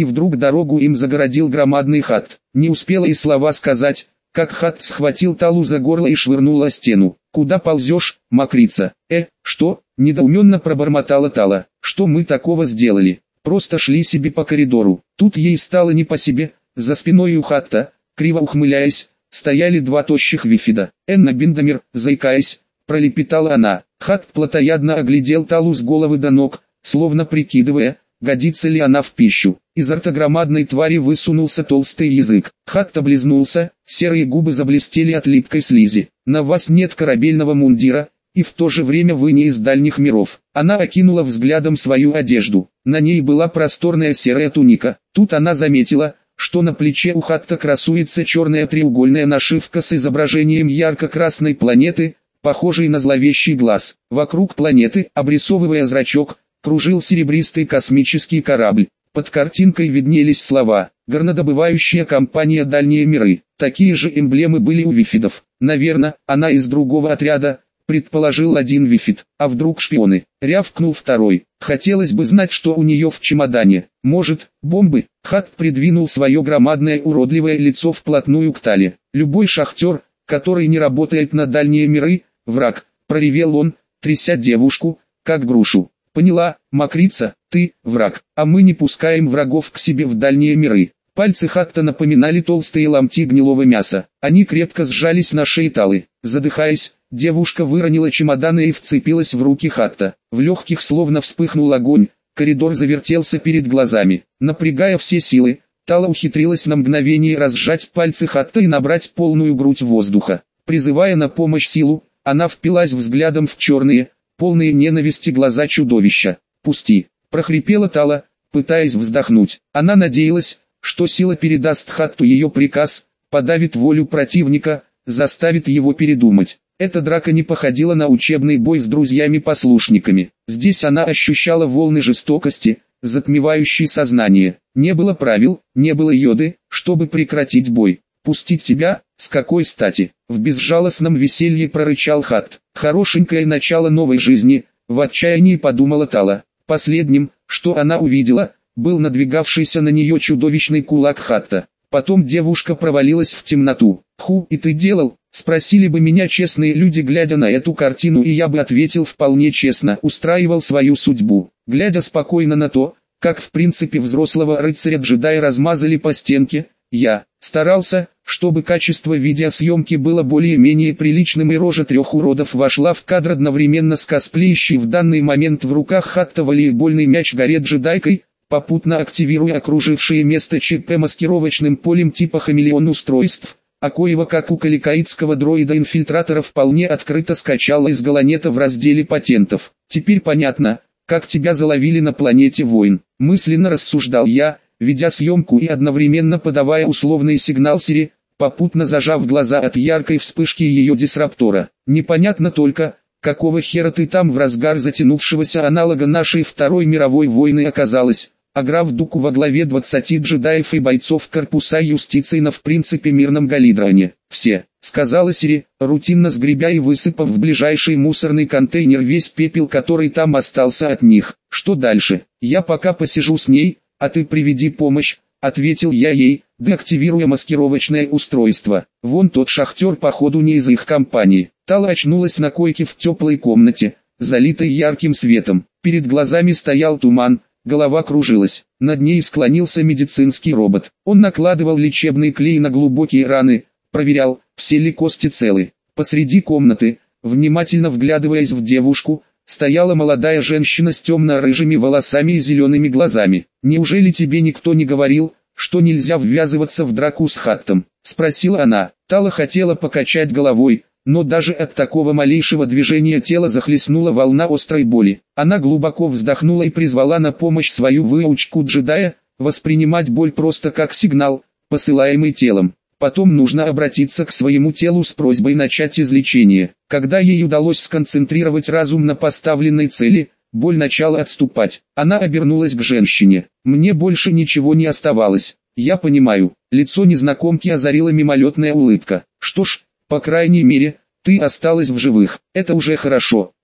и вдруг дорогу им загородил громадный Хатт. Не успела и слова сказать, как Хатт схватил Талу за горло и швырнул о стену. «Куда ползешь, мокрица?» Что?» – недоуменно пробормотала Тала. «Что мы такого сделали? Просто шли себе по коридору». Тут ей стало не по себе. За спиной у Хатта, криво ухмыляясь, стояли два тощих вифида. «Энна Биндамир», заикаясь, пролепетала она. Хатт плотоядно оглядел Талу с головы до ног, словно прикидывая, годится ли она в пищу. Изо рта громадной твари высунулся толстый язык. Хатт облизнулся, серые губы заблестели от липкой слизи. «На вас нет корабельного мундира, и в то же время вы не из дальних миров». Она окинула взглядом свою одежду. На ней была просторная серая туника. Тут она заметила, что на плече у Хатта красуется черная треугольная нашивка с изображением ярко-красной планеты, похожей на зловещий глаз. Вокруг планеты, обрисовывая зрачок, кружил серебристый космический корабль. Под картинкой виднелись слова «Горнодобывающая компания «Дальние миры». Такие же эмблемы были у вифидов. Наверное, она из другого отряда, предположил один вифид. А вдруг шпионы? Рявкнул второй. Хотелось бы знать, что у нее в чемодане. Может, бомбы? Хатт придвинул свое громадное уродливое лицо вплотную к Тале. Любой шахтер, который не работает на дальние миры, враг, проревел он, тряся девушку, как грушу. «Поняла, мокрица, ты враг, а мы не пускаем врагов к себе в дальние миры». Пальцы Хатта напоминали толстые ломти гнилого мяса. Они крепко сжались на шее Талы. Задыхаясь, девушка выронила чемоданы и вцепилась в руки Хатта. В легких словно вспыхнул огонь, коридор завертелся перед глазами. Напрягая все силы, Тала ухитрилась на мгновение разжать пальцы Хатта и набрать полную грудь воздуха. Призывая на помощь силу, она впилась взглядом в черные, полные ненависти глаза чудовища. «Пусти!» – прохрипела Тала, пытаясь вздохнуть. Она надеялась, что сила передаст Хатту ее приказ, подавит волю противника, заставит его передумать. Эта драка не походила на учебный бой с друзьями-послушниками. Здесь она ощущала волны жестокости, затмевающие сознание. Не было правил, не было йоды, чтобы прекратить бой. «Пустить тебя? С какой стати?» В безжалостном веселье прорычал Хатт. «Хорошенькое начало новой жизни», в отчаянии подумала Тала. Последним, что она увидела, был надвигавшийся на нее чудовищный кулак Хатта. Потом девушка провалилась в темноту. «Ху, и ты делал?» Спросили бы меня честные люди, глядя на эту картину, и я бы ответил вполне честно, устраивал свою судьбу. Глядя спокойно на то, как в принципе взрослого рыцаря-джедая размазали по стенке, я старался, чтобы качество видеосъемки было более-менее приличным, и рожа трех уродов вошла в кадр одновременно с косплеящей в данный момент в руках Хатта волейбольный мяч горе-джедайкой, попутно активируя окружившее место ЧП маскировочным полем типа хамелеон устройств, а коего как у каликаитского дроида-инфильтратора вполне открыто скачала из Галанета в разделе патентов. «Теперь понятно, как тебя заловили на планете войн», мысленно рассуждал я, ведя съемку и одновременно подавая условный сигнал Сири, попутно зажав глаза от яркой вспышки ее дисраптора. «Непонятно только, какого хера ты там в разгар затянувшегося аналога нашей Второй мировой войны оказалась, а граф Дуку во главе 20 джедаев и бойцов корпуса юстиции на в принципе мирном Галидроне. Все», — сказала Сири, рутинно сгребя и высыпав в ближайший мусорный контейнер весь пепел, который там остался от них. «Что дальше? Я пока посижу с ней, а ты приведи помощь», — ответил я ей, деактивируя маскировочное устройство. «Вон тот шахтер походу не из их компании». Тала очнулась на койке в теплой комнате, залитой ярким светом. Перед глазами стоял туман, голова кружилась. Над ней склонился медицинский робот. Он накладывал лечебный клей на глубокие раны, проверял, все ли кости целы. Посреди комнаты, внимательно вглядываясь в девушку, стояла молодая женщина с темно-рыжими волосами и зелеными глазами. «Неужели тебе никто не говорил, что нельзя ввязываться в драку с Хаттом?» — спросила она. Тала хотела покачать головой, но даже от такого малейшего движения тела захлестнула волна острой боли. Она глубоко вздохнула и призвала на помощь свою выучку джедая, воспринимать боль просто как сигнал, посылаемый телом. Потом нужно обратиться к своему телу с просьбой начать излечение. Когда ей удалось сконцентрировать разум на поставленной цели, боль начала отступать. Она обернулась к женщине. «Мне больше ничего не оставалось. Я понимаю». Лицо незнакомки озарила мимолетная улыбка. «Что ж, по крайней мере, ты осталась в живых. Это уже хорошо».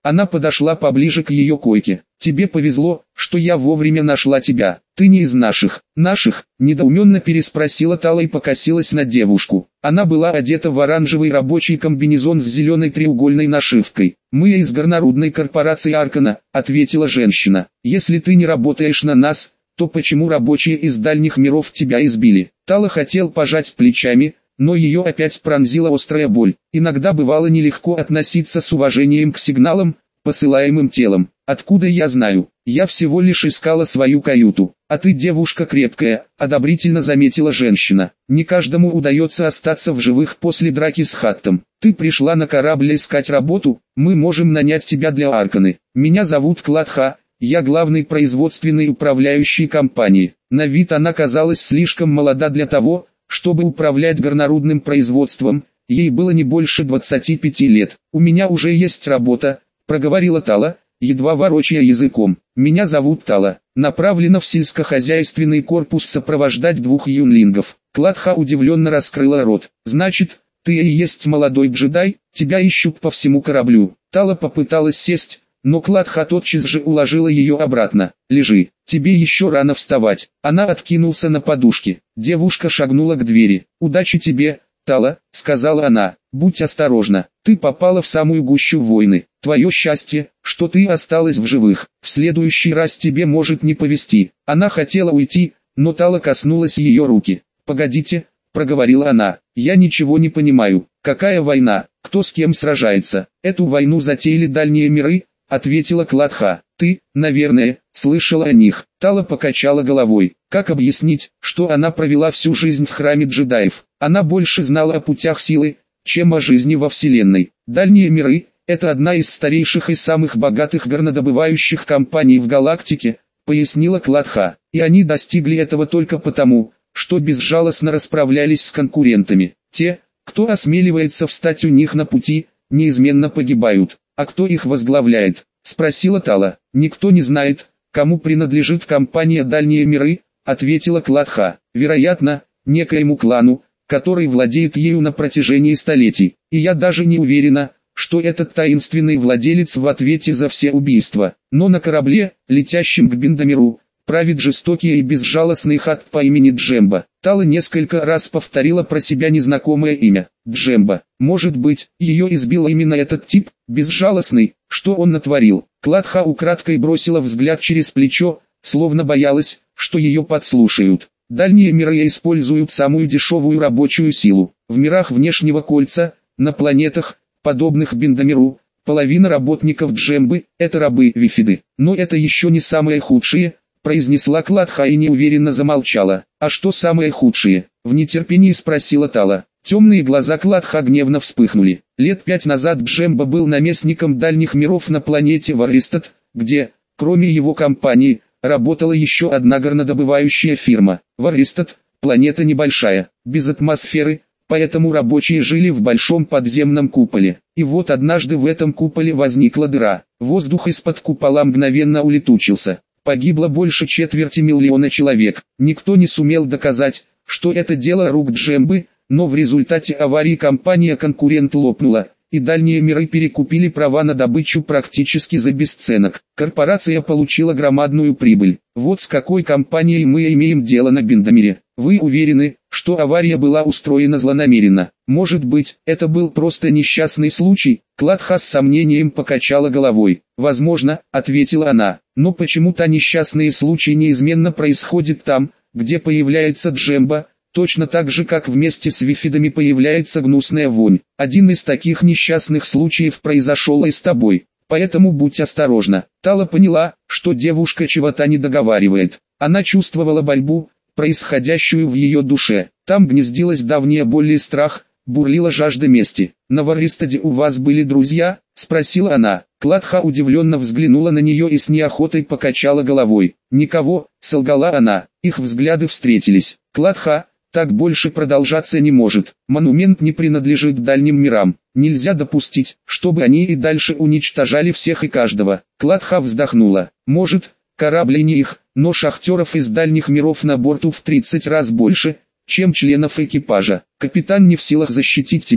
Она подошла поближе к ее койке. «Тебе повезло, что я вовремя нашла тебя. Ты не из наших». «Наших?» – недоуменно переспросила Тала и покосилась на девушку. Она была одета в оранжевый рабочий комбинезон с зеленой треугольной нашивкой. «Мы из горнорудной корпорации Аркана», – ответила женщина. «Если ты не работаешь на нас, то почему рабочие из дальних миров тебя избили?» Тала хотел пожать плечами, но ее опять пронзила острая боль. Иногда бывало нелегко относиться с уважением к сигналам, посылаемым телом. «Откуда я знаю? Я всего лишь искала свою каюту. А ты девушка крепкая», — одобрительно заметила женщина. «Не каждому удается остаться в живых после драки с Хаттом. Ты пришла на корабль искать работу, мы можем нанять тебя для Арканы. Меня зовут Кладха, я главный производственный управляющий компании». На вид она казалась слишком молода для того, чтобы управлять горнорудным производством, ей было не больше 25 лет. «У меня уже есть работа», — проговорила Тала, едва ворочая языком. «Меня зовут Тала, направлена в сельскохозяйственный корпус сопровождать 2 юнлингов». Кладха удивленно раскрыла рот. «Значит, ты и есть молодой джедай, тебя ищут по всему кораблю». Тала попыталась сесть, но Кладха тотчас же уложила ее обратно. «Лежи, тебе еще рано вставать». Она откинулся на подушке. Девушка шагнула к двери. «Удачи тебе, Тала», — сказала она. «Будь осторожна, ты попала в самую гущу войны. Твое счастье, что ты осталась в живых. В следующий раз тебе может не повезти». Она хотела уйти, но Тала коснулась ее руки. «Погодите», — проговорила она, — «я ничего не понимаю. Какая война? Кто с кем сражается? Эту войну затеяли дальние миры», — ответила Кладха. «Ты, наверное, слышала о них». Тала покачала головой. Как объяснить, что она провела всю жизнь в храме джедаев? Она больше знала о путях силы, чем о жизни во Вселенной. Дальние миры – это одна из старейших и самых богатых горнодобывающих компаний в галактике, пояснила Кладха. И они достигли этого только потому, что безжалостно расправлялись с конкурентами. Те, кто осмеливается встать у них на пути, неизменно погибают. «А кто их возглавляет?» – спросила Тала. «Никто не знает, кому принадлежит компания «Дальние миры», – ответила Кладха. «Вероятно, некоему клану, который владеет ею на протяжении столетий. И я даже не уверена, что этот таинственный владелец в ответе за все убийства. Но на корабле, летящем к Биндамиру, правит жестокий и безжалостный Хатт по имени Джемба». Тала несколько раз повторила про себя незнакомое имя. Джемба. Может быть, ее избил именно этот тип, безжалостный, что он натворил. Кладха украдкой бросила взгляд через плечо, словно боялась, что ее подслушают. Дальние миры используют самую дешевую рабочую силу. В мирах внешнего кольца, на планетах, подобных Биндамиру, половина работников Джембы – это рабы-вифиды. Но это еще не самое худшее, произнесла Кладха и неуверенно замолчала. «А что самое худшее?» – в нетерпении спросила Тала. Темные глаза Кладха гневно вспыхнули. Лет 5 назад Джемба был наместником дальних миров на планете Варристат, где, кроме его компании, работала еще одна горнодобывающая фирма. Варристат – планета небольшая, без атмосферы, поэтому рабочие жили в большом подземном куполе. И вот однажды в этом куполе возникла дыра. Воздух из-под купола мгновенно улетучился. Погибло больше 250 000 человек. Никто не сумел доказать, что это дело рук Джембы, но в результате аварии компания-конкурент лопнула, и дальние миры перекупили права на добычу практически за бесценок. Корпорация получила громадную прибыль. Вот с какой компанией мы имеем дело на Биндамире. Вы уверены, что авария была устроена злонамеренно? Может быть, это был просто несчастный случай? Кладха с сомнением покачала головой. «Возможно», — ответила она, — «но почему-то несчастные случаи неизменно происходят там, где появляется Джемба, точно так же, как вместе с вифидами появляется гнусная вонь. Один из таких несчастных случаев произошел и с тобой, поэтому будь осторожна». Тала поняла, что девушка чего-то не договаривает. Она чувствовала борьбу, происходящую в ее душе. Там гнездилась давняя боль и страх, бурлила жажда мести. «На Варристаде у вас были друзья?» – спросила она. Кладха удивленно взглянула на нее и с неохотой покачала головой. «Никого», – солгала она. Их взгляды встретились. «Кладха, так больше продолжаться не может. Монумент не принадлежит дальним мирам. Нельзя допустить, чтобы они и дальше уничтожали всех и каждого». Кладха вздохнула. «Может, корабли не их, но шахтеров из дальних миров на борту в 30 раз больше, чем членов экипажа. Капитан не в силах защитить тебя,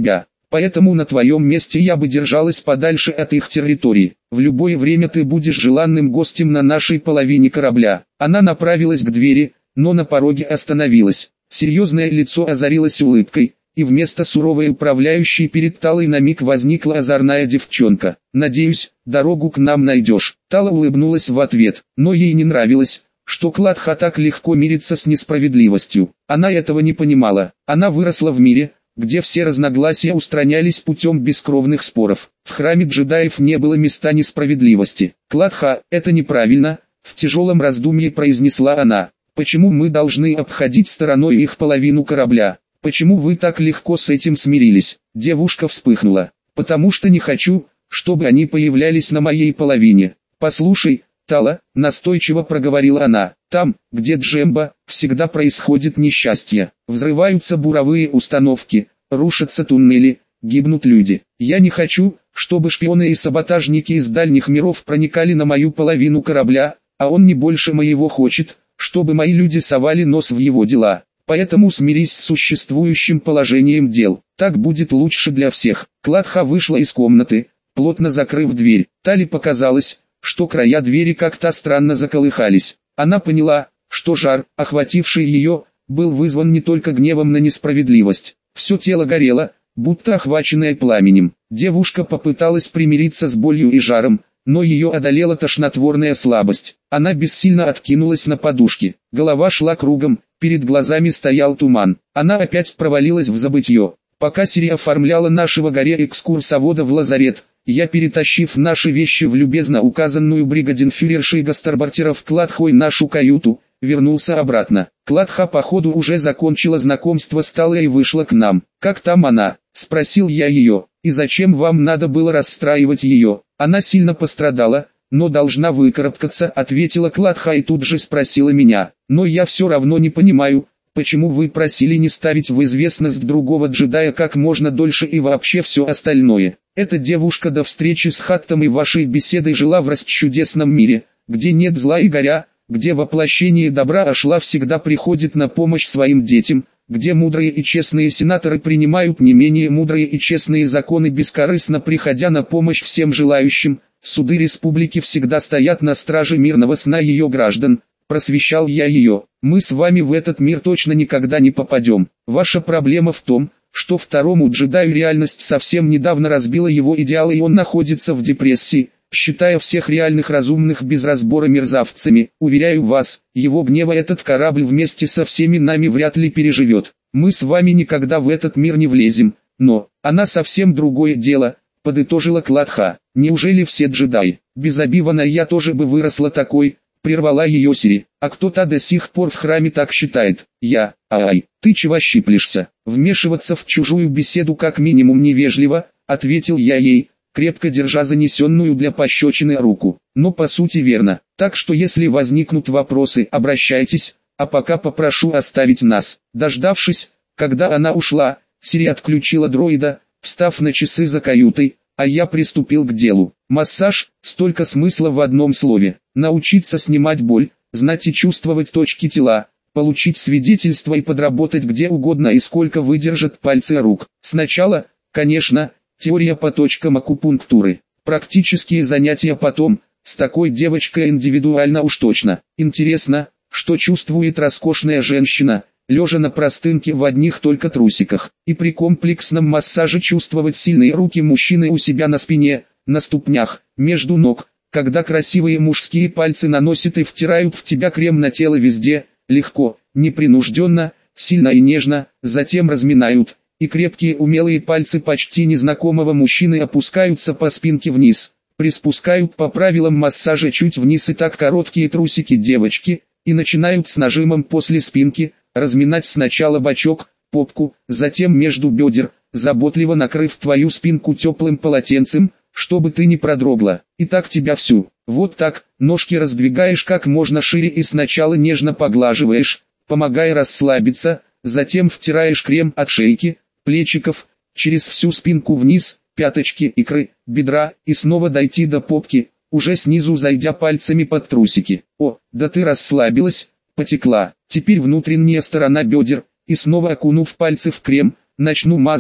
Поэтому на твоем месте я бы держалась подальше от их территории. В любое время ты будешь желанным гостем на нашей половине корабля». Она направилась к двери, но на пороге остановилась. Серьезное лицо озарилось улыбкой, и вместо суровой управляющей перед Талой на миг возникла озорная девчонка. «Надеюсь, дорогу к нам найдешь». Тала улыбнулась в ответ, но ей не нравилось, что Кладха так легко мирится с несправедливостью. Она этого не понимала. Она выросла в мире, где все разногласия устранялись путем бескровных споров. В храме джедаев не было места несправедливости. «Кладха, это неправильно», — в тяжелом раздумье произнесла она. «Почему мы должны обходить стороной их половину корабля? Почему вы так легко с этим смирились?» Девушка вспыхнула. «Потому что не хочу, чтобы они появлялись на моей половине. Послушай, Тала», — настойчиво проговорила она, — «там, где Джемба, всегда происходит несчастье. Взрываются буровые установки, рушатся туннели, гибнут люди. Я не хочу, чтобы шпионы и саботажники из дальних миров проникали на мою половину корабля, а он не больше моего хочет, чтобы мои люди совали нос в его дела. Поэтому смирись с существующим положением дел, так будет лучше для всех». Кладха вышла из комнаты, плотно закрыв дверь. Тале показалось, что края двери как-то странно заколыхались. Она поняла, что жар, охвативший ее, был вызван не только гневом на несправедливость. Все тело горело, будто охваченное пламенем. Девушка попыталась примириться с болью и жаром, но ее одолела тошнотворная слабость. Она бессильно откинулась на подушки. Голова шла кругом, перед глазами стоял туман. Она опять провалилась в забытье. Пока Сири оформляла нашего горе-экскурсовода в лазарет, я, перетащив наши вещи в любезно указанную бригаденфюрершей гастарбартеров Кладхой нашу каюту, вернулся обратно. Кладха походу уже закончила знакомство с Талой и вышла к нам. «Как там она?» — спросил я ее. «И зачем вам надо было расстраивать ее? Она сильно пострадала, но должна выкарабкаться», — ответила Кладха и тут же спросила меня. «Но я все равно не понимаю, почему вы просили не ставить в известность другого джедая как можно дольше и вообще все остальное. Эта девушка до встречи с Хаттом и вашей беседой жила в расчудесном мире, где нет зла и горя, где воплощение добра Ашла всегда приходит на помощь своим детям, где мудрые и честные сенаторы принимают не менее мудрые и честные законы бескорыстно приходя на помощь всем желающим, суды республики всегда стоят на страже мирного сна ее граждан». Просвещал я ее. «Мы с вами в этот мир точно никогда не попадем. Ваша проблема в том, что второму джедаю реальность совсем недавно разбила его идеалы и он находится в депрессии, считая всех реальных разумных без разбора мерзавцами. Уверяю вас, его гнева этот корабль вместе со всеми нами вряд ли переживет. Мы с вами никогда в этот мир не влезем, но она совсем другое дело», — подытожила Кладха. «Неужели все джедаи? Без Оби-Вана я тоже бы выросла такой», — прервала ее Сири. «А кто-то до сих пор в храме так считает». «Я, ай, ты чего щиплешься? Вмешиваться в чужую беседу как минимум невежливо», — ответил я ей, крепко держа занесенную для пощечины руку. «Но по сути верно. Так что если возникнут вопросы, обращайтесь, а пока попрошу оставить нас». Дождавшись, когда она ушла, Сири отключила дроида, встав на часы за каютой, а я приступил к делу. Массаж, столько смысла в одном слове. Научиться снимать боль, знать и чувствовать точки тела, получить свидетельство и подработать где угодно и сколько выдержат пальцы рук. Сначала, конечно, теория по точкам акупунктуры. Практические занятия потом, с такой девочкой индивидуально уж точно. Интересно, что чувствует роскошная женщина, лежа на простынке в одних только трусиках. И при комплексном массаже чувствовать сильные руки мужчины у себя на спине, на ступнях, между ног, когда красивые мужские пальцы наносят и втирают в тебя крем на тело везде, легко, непринужденно, сильно и нежно, затем разминают, и крепкие умелые пальцы почти незнакомого мужчины опускаются по спинке вниз, приспускают по правилам массажа чуть вниз и так короткие трусики девочки, и начинают с нажимом после спинки, разминать сначала бочок, попку, затем между бедер, заботливо накрыв твою спинку теплым полотенцем, чтобы ты не продрогла. И так тебя всю. Вот так, ножки раздвигаешь как можно шире и сначала нежно поглаживаешь, помогая расслабиться, затем втираешь крем от шейки, плечиков, через всю спинку вниз, пяточки, икры, бедра, и снова дойти до попки, уже снизу зайдя пальцами под трусики. О, да ты расслабилась, потекла. Теперь внутренняя сторона бедер, и снова окунув пальцы в крем, начну мазать,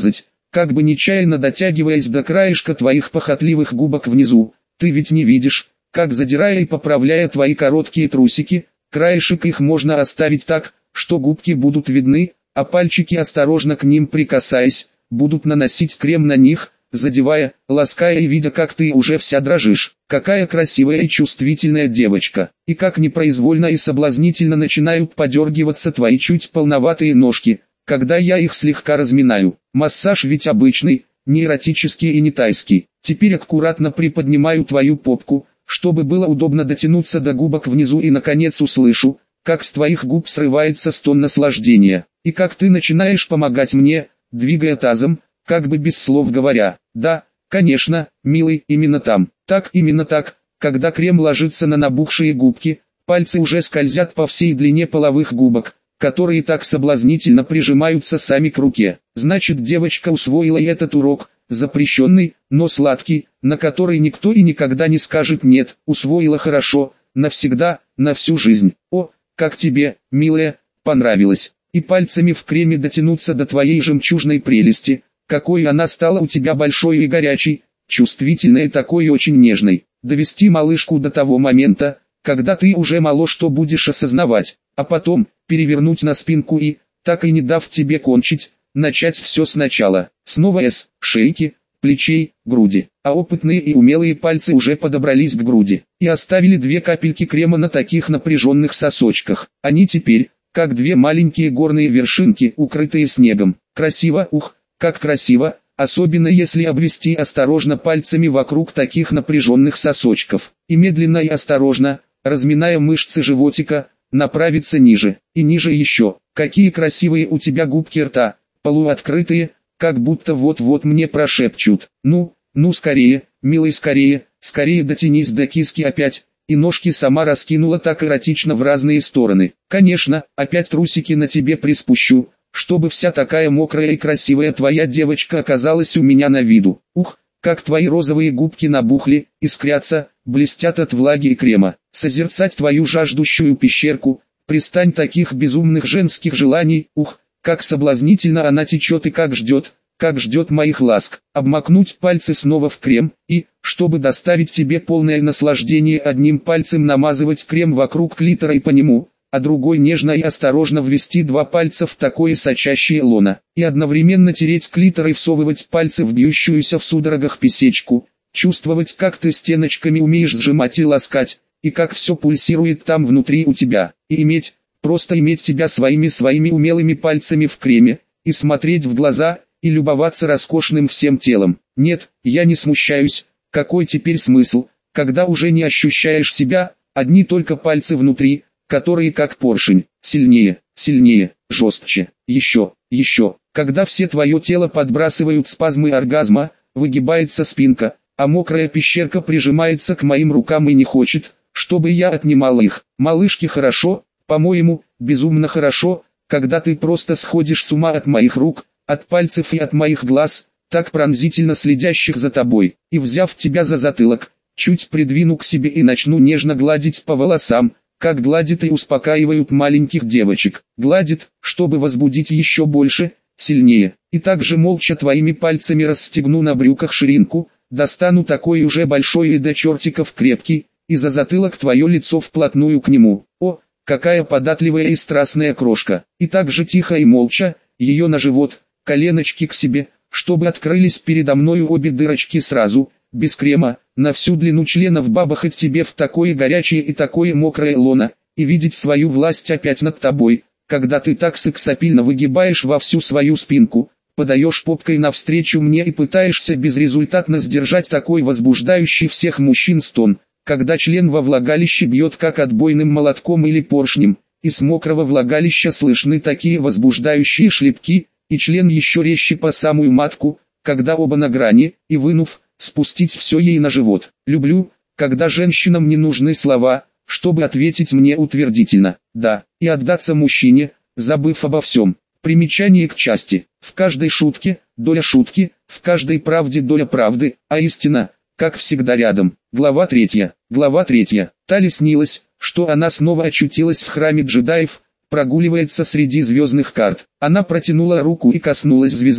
как бы нечаянно дотягиваясь до краешка твоих похотливых губок внизу. Ты ведь не видишь, как задирая и поправляя твои короткие трусики, краешек их можно оставить так, что губки будут видны, а пальчики, осторожно к ним прикасаясь, будут наносить крем на них, задевая, лаская и видя, как ты уже вся дрожишь. Какая красивая и чувствительная девочка, и как непроизвольно и соблазнительно начинают подергиваться твои чуть полноватые ножки, когда я их слегка разминаю. Массаж ведь обычный, не эротический и не тайский. Теперь аккуратно приподнимаю твою попку, чтобы было удобно дотянуться до губок внизу, и наконец услышу, как с твоих губ срывается стон наслаждения, и как ты начинаешь помогать мне, двигая тазом, как бы без слов говоря: «Да, конечно, милый, именно там». Так, именно так. Когда крем ложится на набухшие губки, пальцы уже скользят по всей длине половых губок, которые так соблазнительно прижимаются сами к руке. Значит, девочка усвоила и этот урок, запрещенный, но сладкий, на который никто и никогда не скажет нет. Усвоила хорошо, навсегда, на всю жизнь. О, как тебе, милая, понравилось. И пальцами в креме дотянуться до твоей жемчужной прелести, какой она стала у тебя большой и горячей, чувствительной и такой очень нежной. Довести малышку до того момента, когда ты уже мало что будешь осознавать, а потом перевернуть на спинку и, так и не дав тебе кончить, начать все сначала. Снова с шейки, плечей, груди. А опытные и умелые пальцы уже подобрались к груди и оставили 2 капельки крема на таких напряженных сосочках. Они теперь, как 2 маленькие горные вершинки, укрытые снегом. Красиво, ух, как красиво, особенно если обвести осторожно пальцами вокруг таких напряженных сосочков, и медленно и осторожно, разминая мышцы животика, направиться ниже, и ниже еще. Какие красивые у тебя губки рта, полуоткрытые, как будто вот-вот мне прошепчут: «Ну, ну скорее, милый, скорее, скорее дотянись до киски опять», и ножки сама раскинула так эротично в разные стороны. Конечно, опять трусики на тебе приспущу, чтобы вся такая мокрая и красивая твоя девочка оказалась у меня на виду. Ух, как твои розовые губки набухли, искрятся, блестят от влаги и крема. Созерцать твою жаждущую пещерку, пристань таких безумных женских желаний. Ух, как соблазнительно она течет и как ждет моих ласк. Обмакнуть пальцы снова в крем и, чтобы доставить тебе полное наслаждение, одним пальцем намазывать крем вокруг клитора и по нему, а другой нежно и осторожно ввести 2 пальца в такое сочащее лоно, и одновременно тереть клитор и всовывать пальцы в бьющуюся в судорогах писечку, чувствовать, как ты стеночками умеешь сжимать и ласкать, и как все пульсирует там внутри у тебя, и просто иметь тебя своими умелыми пальцами в креме, и смотреть в глаза, и любоваться роскошным всем телом. Нет, я не смущаюсь, какой теперь смысл, когда уже не ощущаешь себя, одни только пальцы внутри, которые как поршень, сильнее, сильнее, жестче, еще, когда все твое тело подбрасывают спазмы оргазма, выгибается спинка, а мокрая пещерка прижимается к моим рукам и не хочет, чтобы я отнимал их. Малышке хорошо, по-моему, безумно хорошо, когда ты просто сходишь с ума от моих рук, от пальцев и от моих глаз, так пронзительно следящих за тобой, и взяв тебя за затылок, чуть придвину к себе и начну нежно гладить по волосам, как гладят и успокаивают маленьких девочек. Гладит, чтобы возбудить еще больше, сильнее, и также молча твоими пальцами расстегну на брюках ширинку, достану такой уже большой и до чертиков крепкий, и за затылок твое лицо вплотную к нему. О, какая податливая и страстная крошка! И так же тихо и молча, ее на живот, коленочки к себе, чтобы открылись передо мною обе дырочки сразу, без крема, на всю длину члена вбабахать тебе в такое горячее и такое мокрое лоно, и видеть свою власть опять над тобой, когда ты так сексапильно выгибаешь во всю свою спинку, подаешь попкой навстречу мне и пытаешься безрезультатно сдержать такой возбуждающий всех мужчин стон, когда член во влагалище бьет как отбойным молотком или поршнем, и с мокрого влагалища слышны такие возбуждающие шлепки, и член еще резче по самую матку, когда оба на грани, и вынув, спустить все ей на живот. Люблю, когда женщинам не нужны слова, чтобы ответить мне утвердительно «да», и отдаться мужчине, забыв обо всем. Примечание к части. В каждой шутке, доля шутки, в каждой правде доля правды, а истина, как всегда рядом. Глава 3. Глава 3. Тали снилось, что она снова очутилась в храме джедаев, прогуливается среди звездных карт. Она протянула руку и коснулась звезды,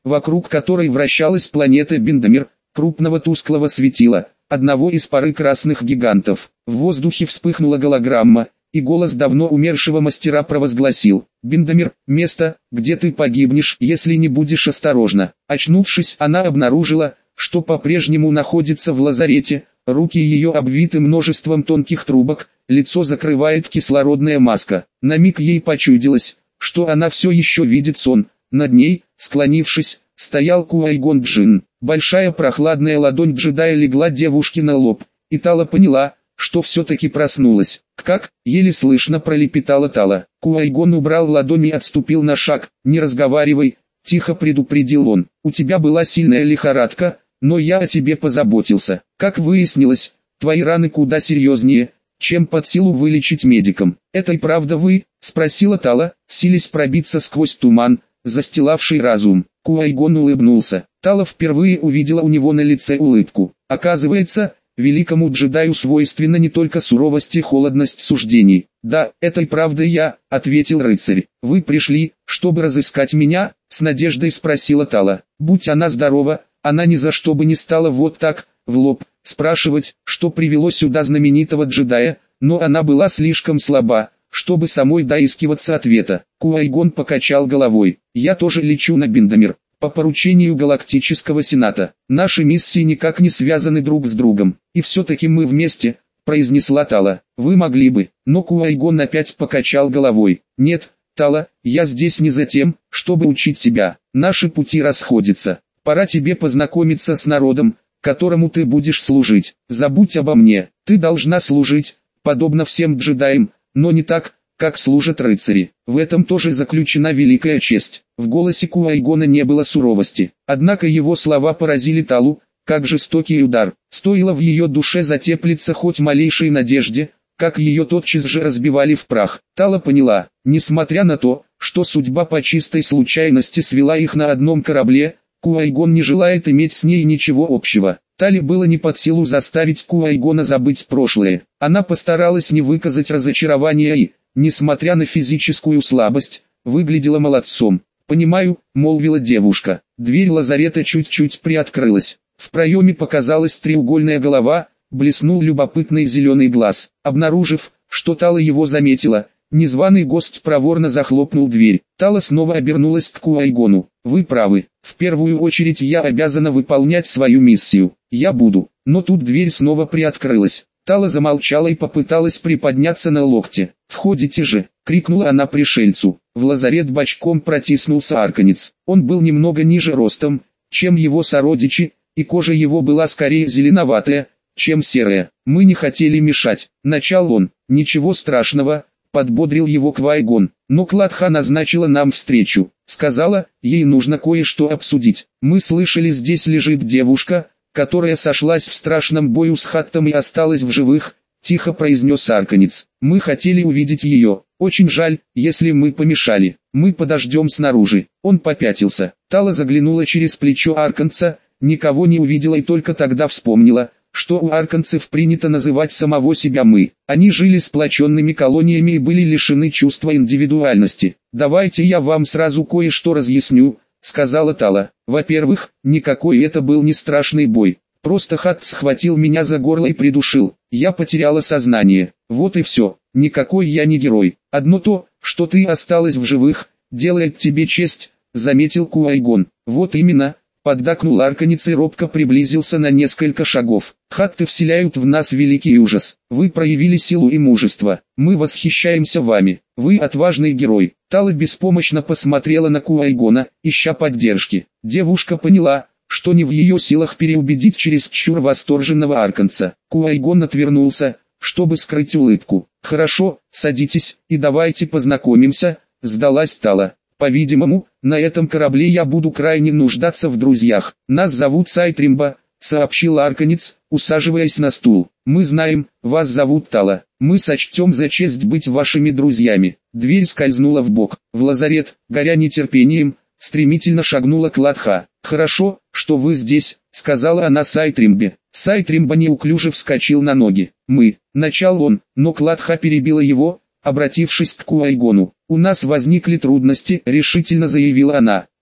вокруг которой вращалась планета Биндамир, крупного тусклого светила, одного из пары красных гигантов. В воздухе вспыхнула голограмма, и голос давно умершего мастера провозгласил: «Биндамир, место, где ты погибнешь, если не будешь осторожна». Очнувшись, она обнаружила, что по-прежнему находится в лазарете, руки ее обвиты множеством тонких трубок, лицо закрывает кислородная маска. На миг ей почудилось, что она все еще видит сон. Над ней, склонившись, стоял Куайгон Джин. Большая прохладная ладонь джедая легла девушке на лоб, и Тала поняла, что все-таки проснулась. «Как?» — еле слышно пролепетала Тала. Куайгон убрал ладонь и отступил на шаг. «Не разговаривай», — тихо предупредил он. «У тебя была сильная лихорадка, но я о тебе позаботился. Как выяснилось, твои раны куда серьезнее, чем под силу вылечить медикам». «Это и правда вы?» — спросила Тала, силясь пробиться сквозь туман, застилавший разум. Куайгон улыбнулся. Тала впервые увидела у него на лице улыбку. Оказывается, великому джедаю свойственна не только суровость и холодность суждений. «Да, это и правда я», — ответил рыцарь. «Вы пришли, чтобы разыскать меня?» — с надеждой спросила Тала. Будь она здорова, она ни за что бы не стала вот так, в лоб, спрашивать, что привело сюда знаменитого джедая, но она была слишком слаба, чтобы самой доискиваться ответа. Куайгон покачал головой. «Я тоже лечу на Биндамир, по поручению Галактического Сената. Наши миссии никак не связаны друг с другом, и все-таки мы вместе», — произнесла Тала. «Вы могли бы», но Куайгон опять покачал головой. «Нет, Тала, я здесь не за тем, чтобы учить тебя. Наши пути расходятся. Пора тебе познакомиться с народом, которому ты будешь служить. Забудь обо мне, ты должна служить, подобно всем джедаям, но не так, как служат рыцари. В этом тоже заключена великая честь». В голосе Куайгона не было суровости, однако его слова поразили Талу, как жестокий удар. Стоило в ее душе затеплиться хоть малейшей надежде, как ее тотчас же разбивали в прах. Тала поняла, несмотря на то, что судьба по чистой случайности свела их на одном корабле, Куайгон не желает иметь с ней ничего общего. Тале было не под силу заставить Куайгона забыть прошлое. Она постаралась не выказать разочарования и, несмотря на физическую слабость, выглядела молодцом. «Понимаю», — молвила девушка. Дверь лазарета чуть-чуть приоткрылась. В проеме показалась треугольная голова, блеснул любопытный зеленый глаз. Обнаружив, что Тала его заметила, незваный гость проворно захлопнул дверь. Тала снова обернулась к Куайгону. «Вы правы, в первую очередь я обязана выполнять свою миссию. Я буду». Но тут дверь снова приоткрылась. Тала замолчала и попыталась приподняться на локте. «Входите же!» — крикнула она пришельцу. В лазарет бочком протиснулся арканец. Он был немного ниже ростом, чем его сородичи, и кожа его была скорее зеленоватая, чем серая. «Мы не хотели мешать», — начал он. «Ничего страшного», — подбодрил его Квайгон. «Но Кладха назначила нам встречу. Сказала, ей нужно кое-что обсудить. Мы слышали, здесь лежит девушка, которая сошлась в страшном бою с Хаттом и осталась в живых», — тихо произнес арканец. «Мы хотели увидеть ее. Очень жаль, если мы помешали. Мы подождем снаружи». Он попятился. Тала заглянула через плечо арканца, никого не увидела и только тогда вспомнила, что у арканцев принято называть самого себя «мы». Они жили сплоченными колониями и были лишены чувства индивидуальности. «Давайте я вам сразу кое-что разъясню», — сказала Тала. «Во-первых, никакой это был не страшный бой. Просто Хатт схватил меня за горло и придушил. Я потеряла сознание. Вот и все. Никакой я не герой. Одно то, что ты осталась в живых, делает тебе честь», — заметил Куайгон. «Вот именно», — поддакнул арканец и робко приблизился на несколько шагов. «Хатты вселяют в нас великий ужас. Вы проявили силу и мужество. Мы восхищаемся вами. Вы отважный герой». Тала беспомощно посмотрела на Куайгона, ища поддержки. Девушка поняла, что не в ее силах переубедить чересчур восторженного арканца. Куайгон отвернулся, чтобы скрыть улыбку. «Хорошо, садитесь, и давайте познакомимся», — сдалась Тала. «По-видимому, на этом корабле я буду крайне нуждаться в друзьях. Нас зовут Сайтримба», — сообщил арканец, усаживаясь на стул. «Мы знаем, вас зовут Тала. Мы сочтем за честь быть вашими друзьями». Дверь скользнула вбок. В лазарет, горя нетерпением, стремительно шагнула Кладха. «Хорошо, что вы здесь», — сказала она Сайтримбе. Сайтримба неуклюже вскочил на ноги. «Мы», — начал он, но Кладха перебила его, обратившись к Куайгону. «У нас возникли трудности», — решительно заявила она.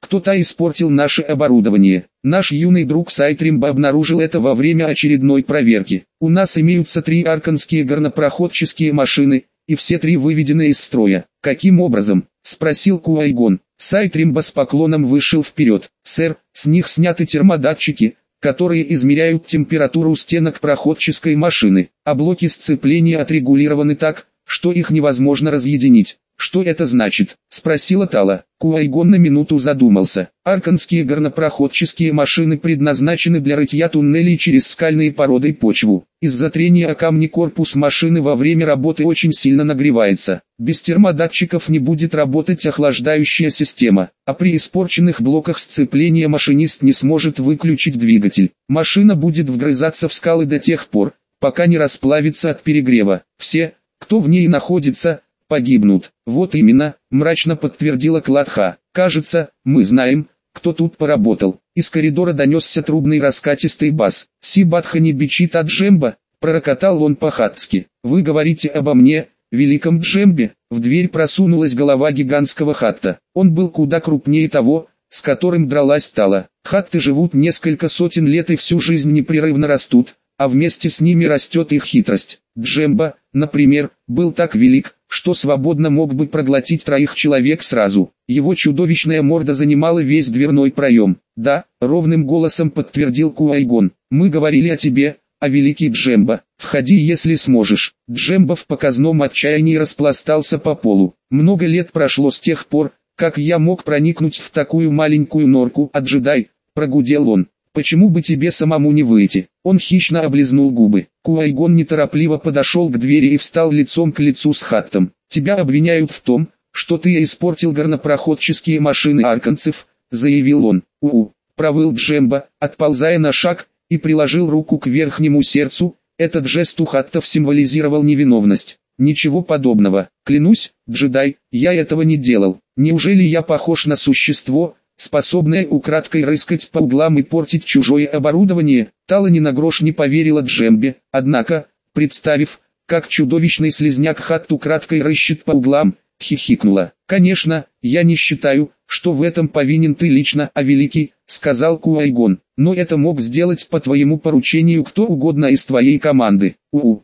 Кто-то испортил наше оборудование. Наш юный друг Сайтримба обнаружил это во время очередной проверки. У нас имеются 3 арканские горнопроходческие машины, и все 3 выведены из строя. Каким образом? Спросил Куайгон. Сайтримба с поклоном вышел вперед. Сэр, с них сняты термодатчики, которые измеряют температуру стенок проходческой машины, а блоки сцепления отрегулированы так, что их невозможно разъединить. «Что это значит?» – спросила Тала. Куайгон на минуту задумался. Арканские горнопроходческие машины предназначены для рытья туннелей через скальные породы и почву. Из-за трения о камни корпус машины во время работы очень сильно нагревается. Без термодатчиков не будет работать охлаждающая система, а при испорченных блоках сцепления машинист не сможет выключить двигатель. Машина будет вгрызаться в скалы до тех пор, пока не расплавится от перегрева. Все, кто в ней находится, погибнут. Вот именно, мрачно подтвердила Кладха. Кажется, мы знаем, кто тут поработал. Из коридора донесся трубный раскатистый бас. Сибатха не бичит от Джемба, пророкотал он по-хаттски. Вы говорите обо мне, великом Джембе? В дверь просунулась голова гигантского хатта. Он был куда крупнее того, с которым дралась Тала. Хатты живут несколько сотен лет и всю жизнь непрерывно растут, а вместе с ними растет их хитрость. Джемба, например, был так велик, что свободно мог бы проглотить 3 человек сразу. Его чудовищная морда занимала весь дверной проем. «Да», — ровным голосом подтвердил Куайгон, — «мы говорили о тебе, о великий Джемба. Входи, если сможешь». Джемба в показном отчаянии распластался по полу. «Много лет прошло с тех пор, как я мог проникнуть в такую маленькую норку, джедай», — прогудел он. «Почему бы тебе самому не выйти?» Он хищно облизнул губы. Куайгон неторопливо подошел к двери и встал лицом к лицу с Хаттом. «Тебя обвиняют в том, что ты испортил горнопроходческие машины арканцев», — заявил он. Провыл Джемба, отползая на шаг, и приложил руку к верхнему сердцу. Этот жест у хаттов символизировал невиновность. «Ничего подобного. Клянусь, джедай, я этого не делал. Неужели я похож на существо, способная украдкой рыскать по углам и портить чужое оборудование?» Тала ни на грош не поверила Джембе, однако, представив, как чудовищный слизняк Хатт украдкой рыщет по углам, хихикнула. «Конечно, я не считаю, что в этом повинен ты лично, а великий», — сказал Куайгон. «Но это мог сделать по твоему поручению кто угодно из твоей команды».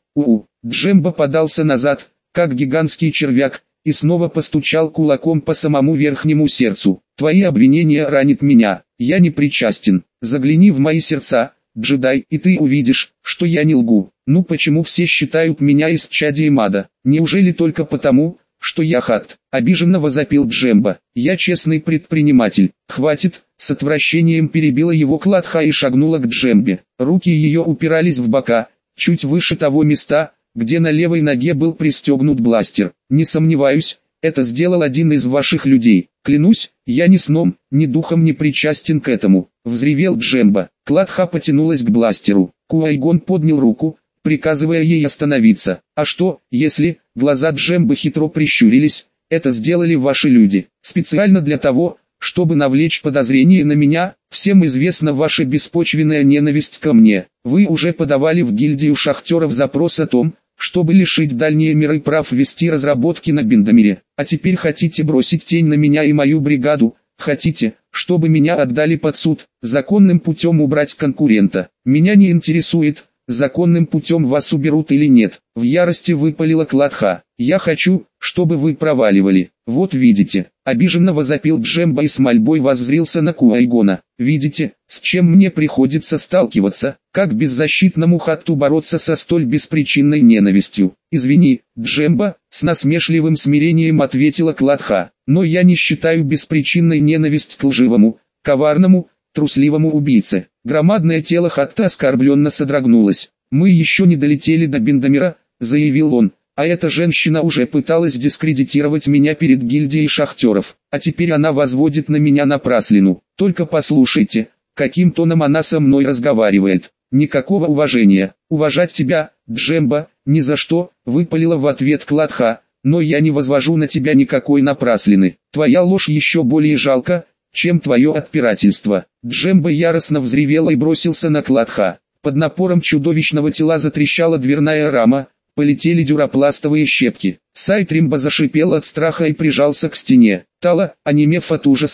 Джемба подался назад, как гигантский червяк, и снова постучал кулаком по самому верхнему сердцу. «Твои обвинения ранят меня, я не причастен. Загляни в мои сердца, джедай, и ты увидишь, что я не лгу. Ну почему все считают меня исчадием ада? Неужели только потому, что я Хатт?» — обиженно возопил Джемба. «Я честный предприниматель». «Хватит», — с отвращением перебила его Кладха и шагнула к Джембе. Руки ее упирались в бока, чуть выше того места, где на левой ноге был пристегнут бластер. «Не сомневаюсь, это сделал один из ваших людей. Клянусь, я ни сном, ни духом не причастен к этому», — взревел Джемба. Кладха потянулась к бластеру. Куайгон поднял руку, приказывая ей остановиться. «А что, если...» Глаза Джембы хитро прищурились. «Это сделали ваши люди. Специально для того, чтобы навлечь подозрение на меня. Всем известна ваша беспочвенная ненависть ко мне. Вы уже подавали в гильдию шахтеров запрос о том, чтобы лишить дальние миры прав вести разработки на Биндамире. А теперь хотите бросить тень на меня и мою бригаду, хотите, чтобы меня отдали под суд, законным путем убрать конкурента. Меня не интересует, законным путем вас уберут или нет», — в ярости выпалила Кладха. «Я хочу, чтобы вы проваливали. Вот видите», — обиженно возопил Джемба и с мольбой воззрился на Куайгона. «Видите, с чем мне приходится сталкиваться, как беззащитному Хатту бороться со столь беспричинной ненавистью?» «Извини, Джемба», — с насмешливым смирением ответила Кладха, «но я не считаю беспричинной ненависть к лживому, коварному, трусливому убийце». Громадное тело Хатта оскорбленно содрогнулось. «Мы еще не долетели до Биндамира», — заявил он, «а эта женщина уже пыталась дискредитировать меня перед гильдией шахтеров, а теперь она возводит на меня напраслину. Только послушайте, каким тоном она со мной разговаривает. Никакого уважения. Уважать тебя, Джемба, ни за что», — выпалила в ответ Кладха, «но я не возвожу на тебя никакой напраслины. Твоя ложь еще более жалка, чем твое отпирательство». Джемба яростно взревела и бросился на Кладха. Под напором чудовищного тела затрещала дверная рама, полетели дюропластовые щепки. Сайтримба зашипел от страха и прижался к стене. Тала, онемев от ужаса,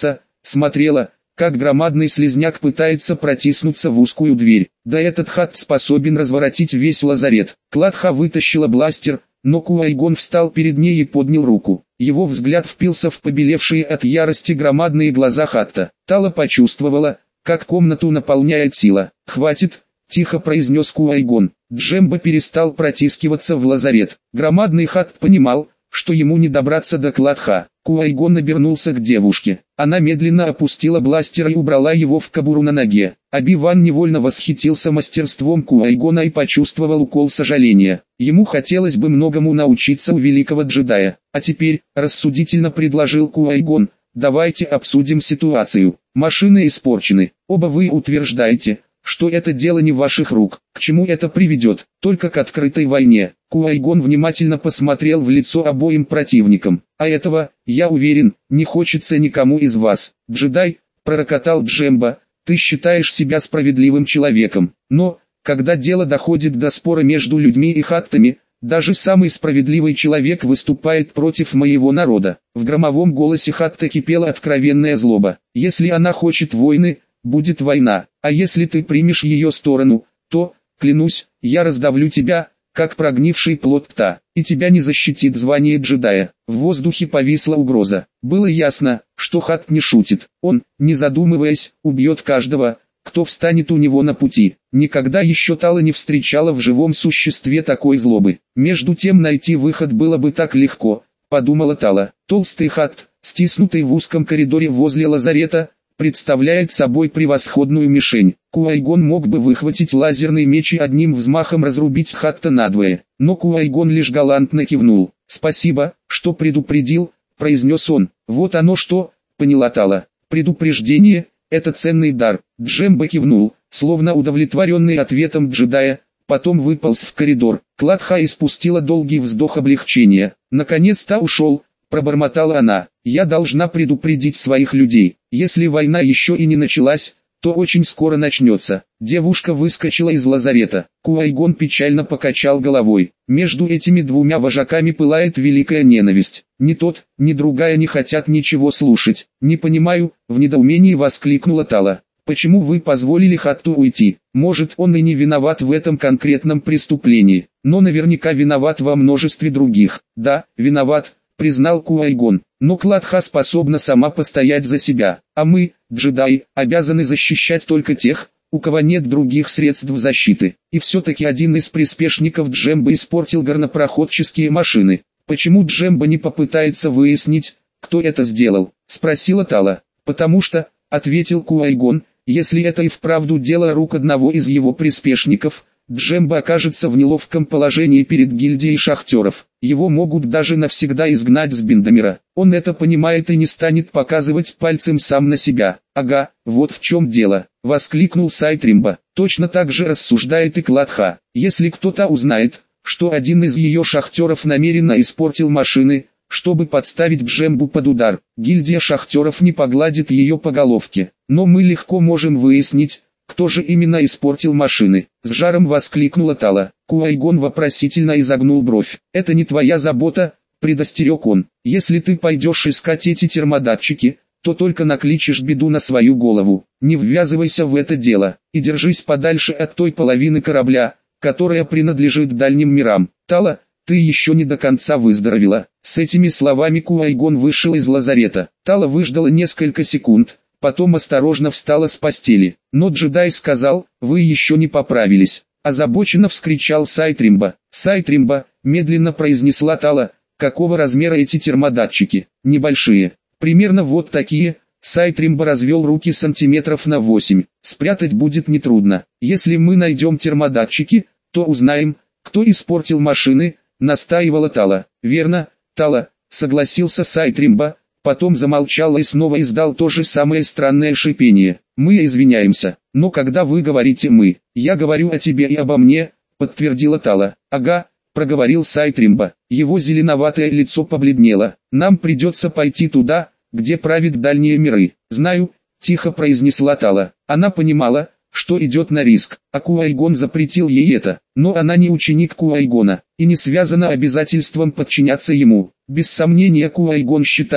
смотрела, как громадный слизняк пытается протиснуться в узкую дверь. Да этот Хатт способен разворотить весь лазарет. Кладха вытащила бластер, но Ку-Айгон встал перед ней и поднял руку. Его взгляд впился в побелевшие от ярости громадные глаза Хатта. Тала почувствовала, как комнату наполняет сила. «Хватит!» — тихо произнес Ку-Айгон. Джембо перестал протискиваться в лазарет. Громадный Хатт понимал, что ему не добраться до Кладха. Ку-Айгон обернулся к девушке. Она медленно опустила бластер и убрала его в кобуру на ноге. Оби-Ван невольно восхитился мастерством Ку-Айгона и почувствовал укол сожаления. Ему хотелось бы многому научиться у великого джедая. А теперь, рассудительно предложил Ку-Айгон, давайте обсудим ситуацию. Машины испорчены. Оба вы утверждаете, что это дело не ваших рук. К чему это приведет? Только к открытой войне. Ку-Айгон внимательно посмотрел в лицо обоим противникам. А этого, я уверен, не хочется никому из вас. Джедай, пророкотал Джембо, ты считаешь себя справедливым человеком. Но, когда дело доходит до спора между людьми и хаттами, даже самый справедливый человек выступает против моего народа. В громовом голосе Хатта кипела откровенная злоба. Если она хочет войны, будет война, а если ты примешь ее сторону, то, клянусь, я раздавлю тебя, как прогнивший плод пта, и тебя не защитит звание джедая. В воздухе повисла угроза. Было ясно, что Хатт не шутит. Он, не задумываясь, убьет каждого, кто встанет у него на пути. Никогда еще Тала не встречала в живом существе такой злобы. Между тем найти выход было бы так легко, подумала Тала. Толстый Хатт, стиснутый в узком коридоре возле лазарета, представляет собой превосходную мишень. Ку-Айгон мог бы выхватить лазерный меч и одним взмахом разрубить Хатта надвое, но Ку-Айгон лишь галантно кивнул. «Спасибо, что предупредил», — произнес он. «Вот оно что», — поняла Тала. «Предупреждение — это ценный дар». Джембо кивнул, словно удовлетворенный ответом джедая, потом выполз в коридор. Кладха испустила долгий вздох облегчения. «Наконец-то ушел», — пробормотала она. «Я должна предупредить своих людей. Если война еще и не началась, то очень скоро начнется». Девушка выскочила из лазарета. Ку-Айгон печально покачал головой. Между этими двумя вожаками пылает великая ненависть. Ни тот, ни другая не хотят ничего слушать. «Не понимаю», — в недоумении воскликнула Тала. «Почему вы позволили Хатту уйти? Может, он и не виноват в этом конкретном преступлении, но наверняка виноват во множестве других». «Да, виноват», — признал Ку-Айгон. «Но Кладха способна сама постоять за себя, а мы, джедаи, обязаны защищать только тех, у кого нет других средств защиты. И все-таки один из приспешников Джембо испортил горнопроходческие машины. Почему Джембо не попытается выяснить, кто это сделал?» — спросила Тала. «Потому что», — ответил Ку-Айгон, — «если это и вправду дело рук одного из его приспешников, Джембо окажется в неловком положении перед гильдией шахтеров. Его могут даже навсегда изгнать с Биндамира. Он это понимает и не станет показывать пальцем сам на себя». «Ага, вот в чем дело», — воскликнул Сайтримба. «Точно так же рассуждает и Кладха. Если кто-то узнает, что один из ее шахтеров намеренно испортил машины, чтобы подставить Джембу под удар, гильдия шахтеров не погладит ее по головке. Но мы легко можем выяснить, кто же именно испортил машины», — с жаром воскликнула Тала. Ку-Айгон вопросительно изогнул бровь. «Это не твоя забота», — предостерег он. «Если ты пойдешь искать эти термодатчики, то только накличешь беду на свою голову. Не ввязывайся в это дело, и держись подальше от той половины корабля, которая принадлежит дальним мирам. Тала, ты еще не до конца выздоровела». С этими словами Ку-Айгон вышел из лазарета. Тала выждала несколько секунд, потом осторожно встала с постели. «Но джедай сказал, вы еще не поправились», — озабоченно вскричал Сайтримба. «Сайтримба», — медленно произнесла Тала, — «какого размера эти термодатчики?» «Небольшие. Примерно вот такие». Сайтримба развел руки сантиметров на 8. «Спрятать будет нетрудно. Если мы найдем термодатчики, то узнаем, кто испортил машины», — настаивала Тала. «Верно, Тала», — согласился Сайтримба. Потом замолчал и снова издал то же самое странное шипение. «Мы извиняемся, но когда вы говорите «мы», я говорю о тебе и обо мне», — подтвердила Тала. «Ага», — проговорил Сайтримба. Его зеленоватое лицо побледнело. «Нам придется пойти туда, где правят дальние миры». «Знаю», — тихо произнесла Тала. Она понимала, что идет на риск, а Ку-Айгон запретил ей это. Но она не ученик Ку-Айгона, и не связана обязательством подчиняться ему. Без сомнения Ку-Айгон считает,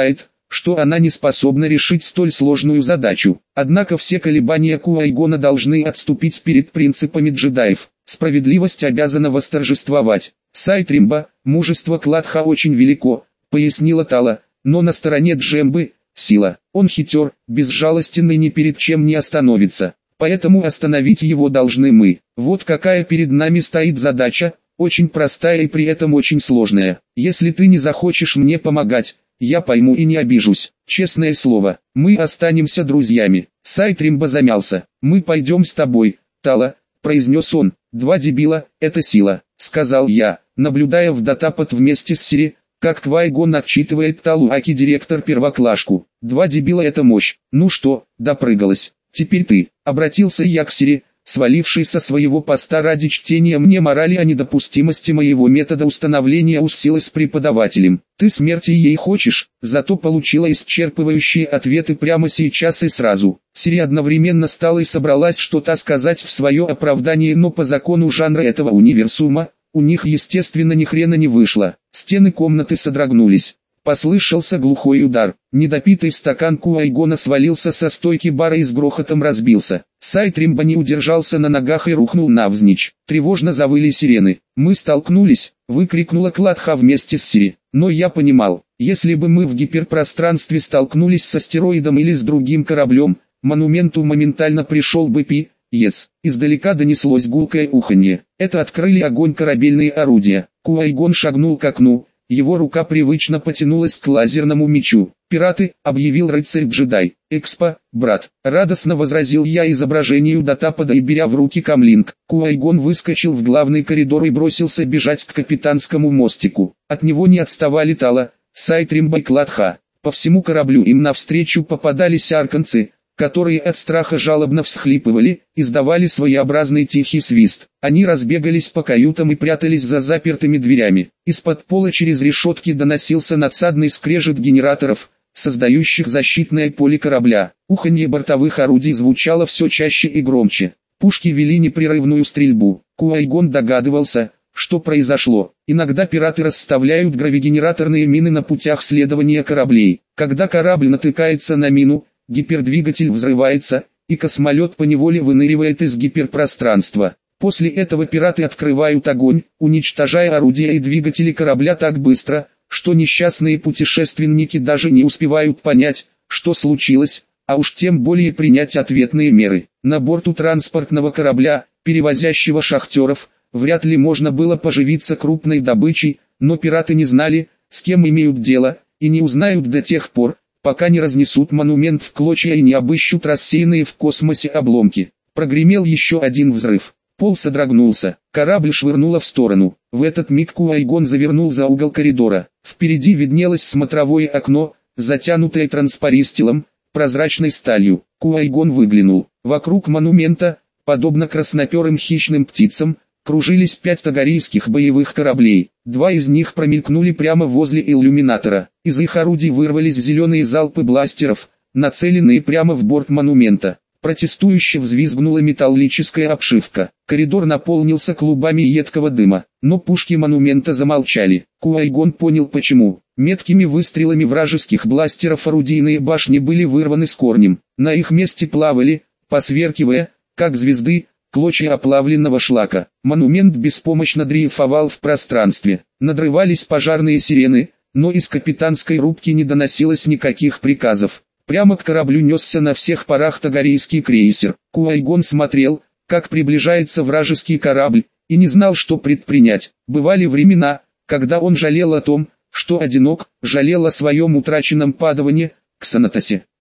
что она не способна решить столь сложную задачу. Однако все колебания Ку-Айгона должны отступить перед принципами джедаев. Справедливость обязана восторжествовать. Сайтримба, мужество Кладха очень велико, пояснила Тала, но на стороне Джембы – сила. Он хитер, безжалостен и ни перед чем не остановится. Поэтому остановить его должны мы. Вот какая перед нами стоит задача, очень простая и при этом очень сложная. Если ты не захочешь мне помогать, я пойму и не обижусь. Честное слово, мы останемся друзьями. Сайтримба замялся. Мы пойдем с тобой, Тала, произнес он. Два дебила – это сила, сказал я, наблюдая в датапад вместе с Сири, как Квай-Гон отчитывает Талу Аки директор первоклашку. Два дебила – это мощь. Ну что, допрыгалась. Теперь ты, обратился я к Сири, сваливший со своего поста ради чтения мне морали о недопустимости моего метода установления силы с преподавателем. Ты смерти ей хочешь, зато получила исчерпывающие ответы прямо сейчас и сразу. Сири одновременно стала и собралась что-то сказать в свое оправдание, но по закону жанра этого универсума, у них естественно ни хрена не вышло. Стены комнаты содрогнулись. Послышался глухой удар. Недопитый стакан Ку-Айгона свалился со стойки бара и с грохотом разбился. Сайтримба не удержался на ногах и рухнул навзничь. Тревожно завыли сирены. «Мы столкнулись!» — выкрикнула Кладха вместе с Сири. Но я понимал, если бы мы в гиперпространстве столкнулись с астероидом или с другим кораблем, монументу моментально пришел бы пи-ец. Издалека донеслось гулкое уханье. Это открыли огонь корабельные орудия. Ку-Айгон шагнул к окну. Его рука привычно потянулась к лазерному мечу. «Пираты», — объявил рыцарь-джедай. «Экспо, брат», — радостно возразил я изображению датапада и беря в руки камлинг. Ку-Айгон выскочил в главный коридор и бросился бежать к капитанскому мостику. От него не отставали Тала, Сайтримба и Кладха. По всему кораблю им навстречу попадались арканцы, которые от страха жалобно всхлипывали, издавали своеобразный тихий свист. Они разбегались по каютам и прятались за запертыми дверями. Из-под пола через решетки доносился надсадный скрежет генераторов, создающих защитное поле корабля. Уханье бортовых орудий звучало все чаще и громче. Пушки вели непрерывную стрельбу. Ку-Айгон догадывался, что произошло. Иногда пираты расставляют гравигенераторные мины на путях следования кораблей. Когда корабль натыкается на мину, гипердвигатель взрывается, и космолет поневоле выныривает из гиперпространства. После этого пираты открывают огонь, уничтожая орудия и двигатели корабля так быстро, что несчастные путешественники даже не успевают понять, что случилось, а уж тем более принять ответные меры. На борту транспортного корабля, перевозящего шахтеров, вряд ли можно было поживиться крупной добычей, но пираты не знали, с кем имеют дело, и не узнают до тех пор, пока не разнесут монумент в клочья и не обыщут рассеянные в космосе обломки. Прогремел еще один взрыв. Пол содрогнулся, корабль швырнуло в сторону. В этот миг Ку-Айгон завернул за угол коридора. Впереди виднелось смотровое окно, затянутое транспаристилом, прозрачной сталью. Ку-Айгон выглянул. Вокруг монумента, подобно красноперым хищным птицам, кружились 5 тагарийских боевых кораблей. 2 из них промелькнули прямо возле иллюминатора. Из их орудий вырвались зеленые залпы бластеров, нацеленные прямо в борт монумента. Протестующе взвизгнула металлическая обшивка. Коридор наполнился клубами едкого дыма, но пушки монумента замолчали. Ку-Айгон понял почему. Меткими выстрелами вражеских бластеров орудийные башни были вырваны с корнем. На их месте плавали, посверкивая, как звезды, клочья оплавленного шлака. Монумент беспомощно дрейфовал в пространстве. Надрывались пожарные сирены, но из капитанской рубки не доносилось никаких приказов. Прямо к кораблю несся на всех парах тагарийский крейсер. Ку-Айгон смотрел, как приближается вражеский корабль, и не знал, что предпринять. Бывали времена, когда он жалел о том, что одинок, жалел о своем утраченном падаване, Ксанатосе.